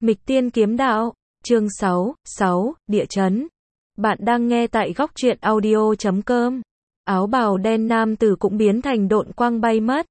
Mịch Tiên Kiếm Đạo, chương 6, Địa chấn. Bạn đang nghe tại góc truyện audio.com. Áo bào đen nam tử cũng biến thành độn quang bay mất.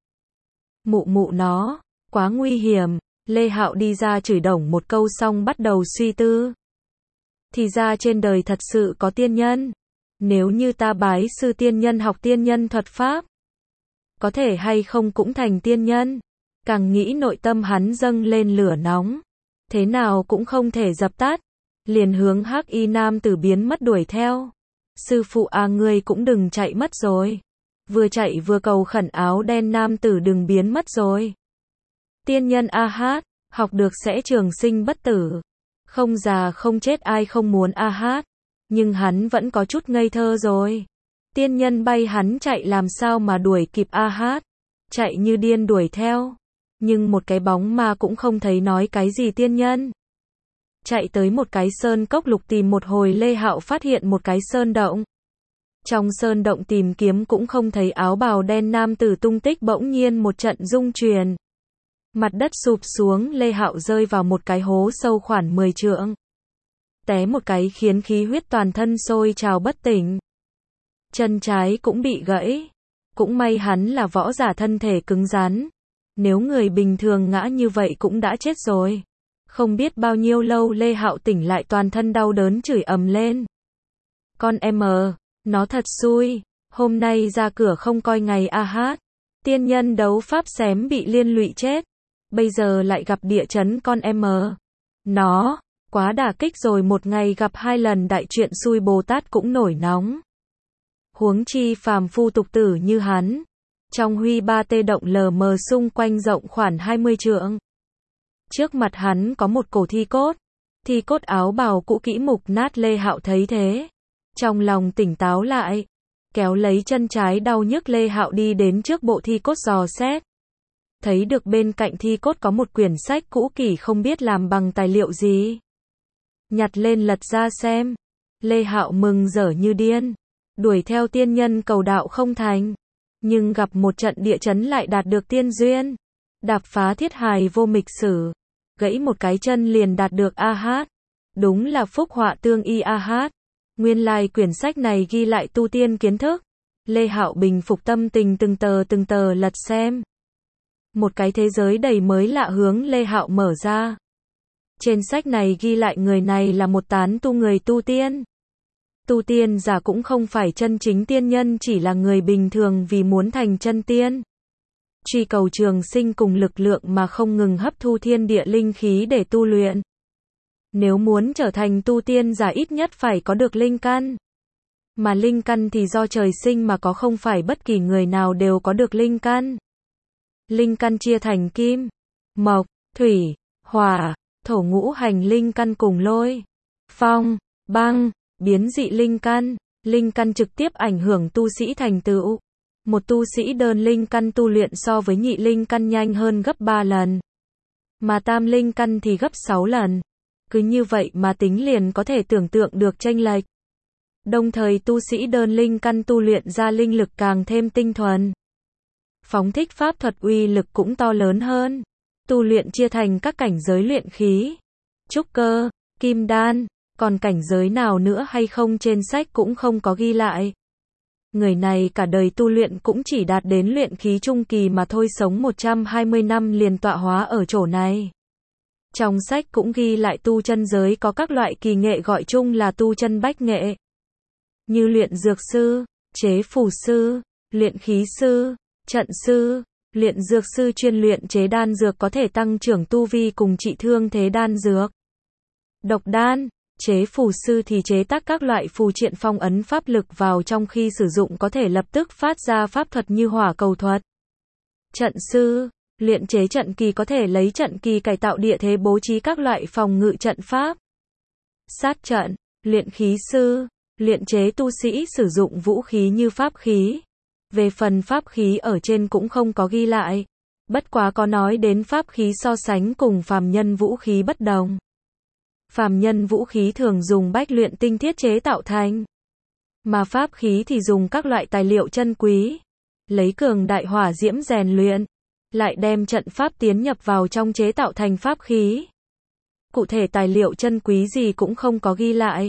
Mụ nó, quá nguy hiểm. Lê Hạo đi ra chửi đổng một câu xong bắt đầu suy tư. Thì ra trên đời thật sự có tiên nhân. Nếu như ta bái sư tiên nhân học tiên nhân thuật pháp, có thể hay không cũng thành tiên nhân. Càng nghĩ nội tâm hắn dâng lên lửa nóng. Thế nào cũng không thể dập tắt. Liền hướng hắc y nam tử biến mất đuổi theo. Sư phụ à, ngươi cũng đừng chạy mất rồi. Vừa chạy vừa cầu khẩn áo đen nam tử đừng biến mất rồi. Tiên nhân a hát, học được sẽ trường sinh bất tử. Không già không chết ai không muốn a hát. Nhưng hắn vẫn có chút ngây thơ rồi. Tiên nhân bay hắn chạy làm sao mà đuổi kịp a hát. Chạy như điên đuổi theo. Nhưng một cái bóng ma cũng không thấy nói cái gì tiên nhân. Chạy tới một cái sơn cốc lục tìm một hồi, Lê Hạo phát hiện một cái sơn động. Trong sơn động tìm kiếm cũng không thấy áo bào đen nam tử tung tích, bỗng nhiên một trận rung truyền. Mặt đất sụp xuống, Lê Hạo rơi vào một cái hố sâu khoảng 10 trượng. Té một cái khiến khí huyết toàn thân sôi trào bất tỉnh. Chân trái cũng bị gãy. Cũng may hắn là võ giả thân thể cứng rắn. Nếu người bình thường ngã như vậy cũng đã chết rồi. Không biết bao nhiêu lâu Lê Hạo tỉnh lại toàn thân đau đớn chửi ầm lên. Con em nó thật xui, hôm nay ra cửa không coi ngày a hát. Tiên nhân đấu pháp xém bị liên lụy chết. Bây giờ lại gặp địa chấn con em nó, quá đả kích rồi, một ngày gặp 2 lần đại chuyện xui Bồ Tát cũng nổi nóng. Huống chi phàm phu tục tử như hắn. Trong huy ba tê động lờ mờ xung quanh rộng khoảng 20 trượng. Trước mặt hắn có một cổ thi cốt. Thi cốt áo bào cũ kỹ mục nát. Lê Hạo thấy thế, trong lòng tỉnh táo lại. Kéo lấy chân trái đau nhức, Lê Hạo đi đến trước bộ thi cốt dò xét. Thấy được bên cạnh thi cốt có một quyển sách cũ kỹ không biết làm bằng tài liệu gì. Nhặt lên lật ra xem. Lê Hạo mừng rỡ như điên. Đuổi theo tiên nhân cầu đạo không thành. Nhưng gặp một trận địa chấn lại đạt được tiên duyên. Đạp phá thiết hài vô mịch sử. Gãy một cái chân liền đạt được a hát. Đúng là phúc họa tương y a hát. Nguyên lai quyển sách này ghi lại tu tiên kiến thức. Lê Hạo bình phục tâm tình, từng tờ lật xem. Một cái thế giới đầy mới lạ hướng Lê Hạo mở ra. Trên sách này ghi lại người này là một tán tu người tu tiên. Tu tiên giả cũng không phải chân chính tiên nhân, chỉ là người bình thường vì muốn thành chân tiên. Truy cầu trường sinh cùng lực lượng mà không ngừng hấp thu thiên địa linh khí để tu luyện. Nếu muốn trở thành tu tiên giả ít nhất phải có được linh căn. Mà linh căn thì do trời sinh mà có, không phải bất kỳ người nào đều có được linh căn. Linh căn chia thành kim, mộc, thủy, hỏa, thổ, ngũ hành linh căn cùng lôi, phong, băng, biến dị linh căn. Linh căn trực tiếp ảnh hưởng tu sĩ thành tựu. Một tu sĩ đơn linh căn tu luyện so với nhị linh căn nhanh hơn gấp 3 lần. Mà tam linh căn thì gấp 6 lần. Cứ như vậy mà tính liền có thể tưởng tượng được chênh lệch. Đồng thời tu sĩ đơn linh căn tu luyện ra linh lực càng thêm tinh thuần. Phóng thích pháp thuật uy lực cũng to lớn hơn. Tu luyện chia thành các cảnh giới luyện khí, trúc cơ, kim đan, còn cảnh giới nào nữa hay không trên sách cũng không có ghi lại. Người này cả đời tu luyện cũng chỉ đạt đến luyện khí trung kỳ mà thôi, sống 120 năm liền tọa hóa ở chỗ này. Trong sách cũng ghi lại tu chân giới có các loại kỳ nghệ, gọi chung là tu chân bách nghệ. Như luyện dược sư, chế phù sư, luyện khí sư, trận sư. Luyện dược sư chuyên luyện chế đan dược có thể tăng trưởng tu vi cùng trị thương thế đan dược. Độc đan. Chế phù sư thì chế tác các loại phù triện phong ấn pháp lực vào trong, khi sử dụng có thể lập tức phát ra pháp thuật như hỏa cầu thuật. Trận sư. Luyện chế trận kỳ, có thể lấy trận kỳ cải tạo địa thế, bố trí các loại phòng ngự trận pháp. Sát trận. Luyện khí sư. Luyện chế tu sĩ sử dụng vũ khí như pháp khí. Về phần pháp khí ở trên cũng không có ghi lại. Bất quá có nói đến pháp khí so sánh cùng phàm nhân vũ khí bất đồng. Phàm nhân vũ khí thường dùng bách luyện tinh thiết chế tạo thành. Mà pháp khí thì dùng các loại tài liệu chân quý. Lấy cường đại hỏa diễm rèn luyện. Lại đem trận pháp tiến nhập vào trong chế tạo thành pháp khí. cụ thể tài liệu chân quý gì cũng không có ghi lại.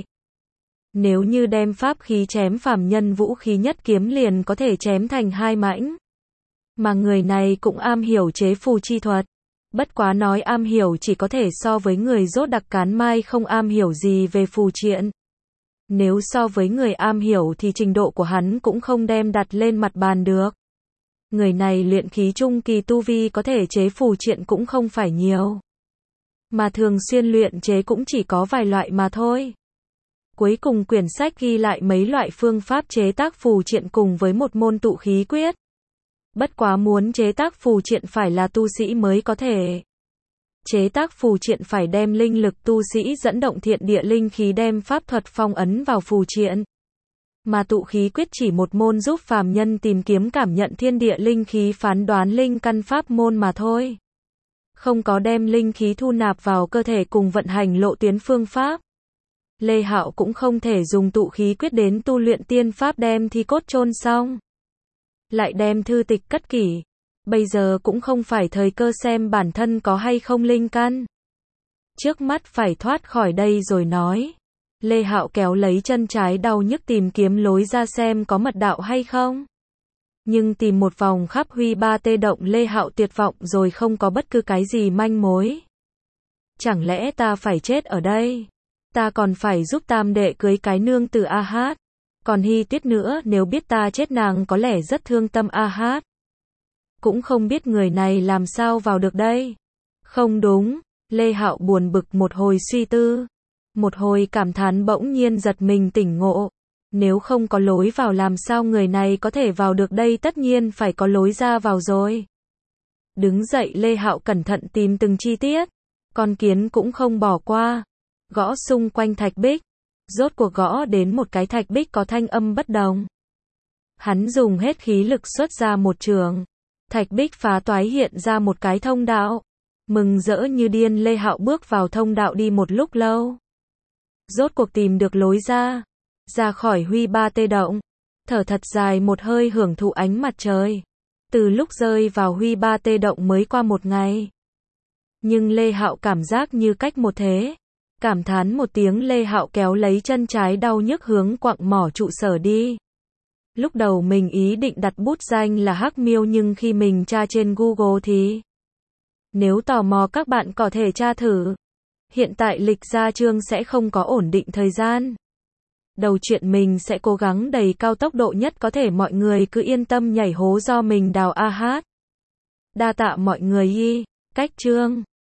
Nếu như đem pháp khí chém phàm nhân vũ khí nhất kiếm liền có thể chém thành hai mảnh. Mà người này cũng am hiểu chế phù chi thuật. Bất quá nói am hiểu chỉ có thể so với người rốt đặc cán mai không am hiểu gì về phù triện. Nếu so với người am hiểu thì trình độ của hắn cũng không đem đặt lên mặt bàn được. Người này luyện khí trung kỳ tu vi có thể chế phù triện cũng không phải nhiều. Mà thường xuyên luyện chế cũng chỉ có vài loại mà thôi. Cuối cùng quyển sách ghi lại mấy loại phương pháp chế tác phù triện cùng với một môn tụ khí quyết. Bất quá muốn chế tác phù triện phải là tu sĩ mới có thể. Chế tác phù triện phải đem linh lực tu sĩ dẫn động thiện địa linh khí đem pháp thuật phong ấn vào phù triện. Mà tụ khí quyết chỉ một môn giúp phàm nhân tìm kiếm cảm nhận thiên địa linh khí phán đoán linh căn pháp môn mà thôi. Không có đem linh khí thu nạp vào cơ thể cùng vận hành lộ tuyến phương pháp. Lê Hạo cũng không thể dùng tụ khí quyết đến tu luyện tiên pháp đem thi cốt chôn xong. Lại đem thư tịch cất kỹ. Bây giờ cũng không phải thời cơ xem bản thân có hay không linh căn. Trước mắt phải thoát khỏi đây rồi nói. Lê Hạo kéo lấy chân trái đau nhức tìm kiếm lối ra xem có mật đạo hay không. Nhưng tìm một vòng khắp Huy Ba Tê Động Lê Hạo tuyệt vọng rồi không có bất cứ cái gì manh mối. Chẳng lẽ ta phải chết ở đây? Ta còn phải giúp tam đệ cưới cái nương từ A Hát. Còn Hy Tuyết nữa nếu biết ta chết nàng có lẽ rất thương tâm A Hát. Cũng không biết người này làm sao vào được đây. Không đúng, Lê Hạo buồn bực một hồi suy tư. Một hồi cảm thán bỗng nhiên giật mình tỉnh ngộ. Nếu không có lối vào làm sao người này có thể vào được đây tất nhiên phải có lối ra vào rồi. Đứng dậy Lê Hạo cẩn thận tìm từng chi tiết. Con kiến cũng không bỏ qua. Gõ xung quanh thạch bích. Rốt cuộc gõ đến một cái thạch bích có thanh âm bất đồng. Hắn dùng hết khí lực xuất ra một trường. Thạch bích phá toái hiện ra một cái thông đạo. Mừng rỡ như điên Lê Hạo bước vào thông đạo đi một lúc lâu. Rốt cuộc tìm được lối ra. Ra khỏi Huy Ba Tê Động. Thở thật dài một hơi hưởng thụ ánh mặt trời. Từ lúc rơi vào Huy Ba Tê Động mới qua một ngày. Nhưng Lê Hạo cảm giác như cách một thế. Cảm thán một tiếng Lê Hạo kéo lấy chân trái đau nhức hướng quặng mỏ trụ sở đi. Lúc đầu mình ý định đặt bút danh là Hắc Miêu nhưng khi mình tra trên Google thì... Nếu tò mò các bạn có thể tra thử. Hiện tại lịch ra chương sẽ không có ổn định thời gian. Đầu chuyện mình sẽ cố gắng đẩy cao tốc độ nhất có thể mọi người cứ yên tâm nhảy hố do mình đào A Hát. Đa tạ mọi người y. Cách chương.